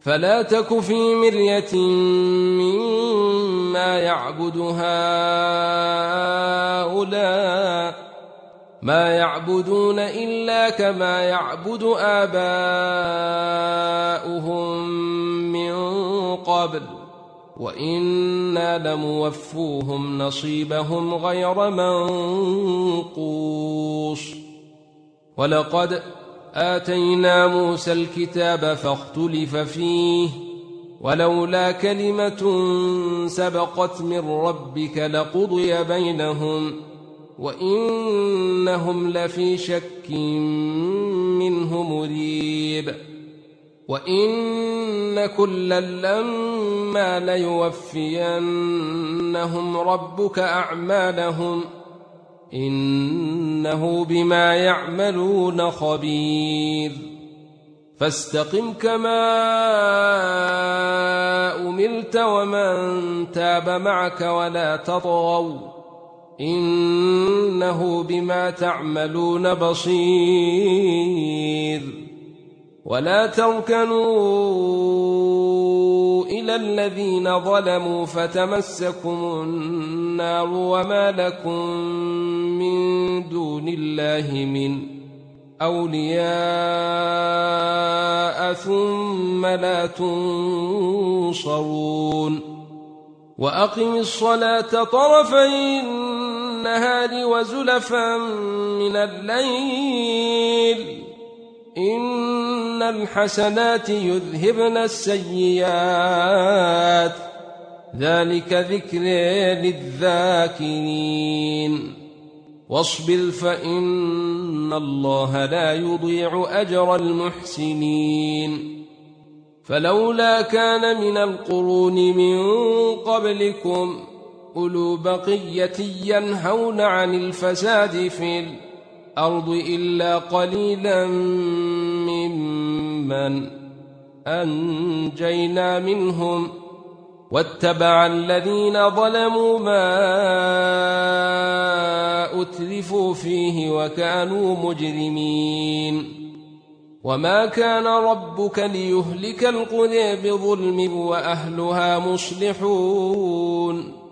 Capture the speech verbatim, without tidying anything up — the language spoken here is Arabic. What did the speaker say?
فلا تك في مرية مما يعبد هؤلاء ما يعبدون إلا كما يعبد آباؤهم من قبل وإنا لموفوهم نصيبهم غير منقوص. ولقد آتينا موسى الكتاب فاختلف فيه ولولا كلمة سبقت من ربك لقضي بينهم وإنهم لفي شك منه مريب. وإن كلا لما ليوفينهم ربك أعمالهم إنه بما يعملون خبير. فاستقم كما أمرت ومن تاب معك ولا تطغوا إنه بما تعملون بصير. ولا تركنوا إلى الذين ظلموا فتمسكم النار وما لكم من دون الله من أولياء ثم لا تنصرون. وأقم الصلاة طرفي النهار وزلفا من الليل إن الحسنات يذهبن السيئات ذلك ذكر للذاكرين. واصبر فإن الله لا يضيع أجر المحسنين. فلولا كان من القرون من قبلكم أولو بقية ينهون عن الفساد في الأرض إلا قليلا ممن أنجينا منهم واتبع الذين ظلموا ما أترفوا فيه وكانوا مجرمين. وما كان ربك ليهلك القرى بظلم وأهلها مصلحون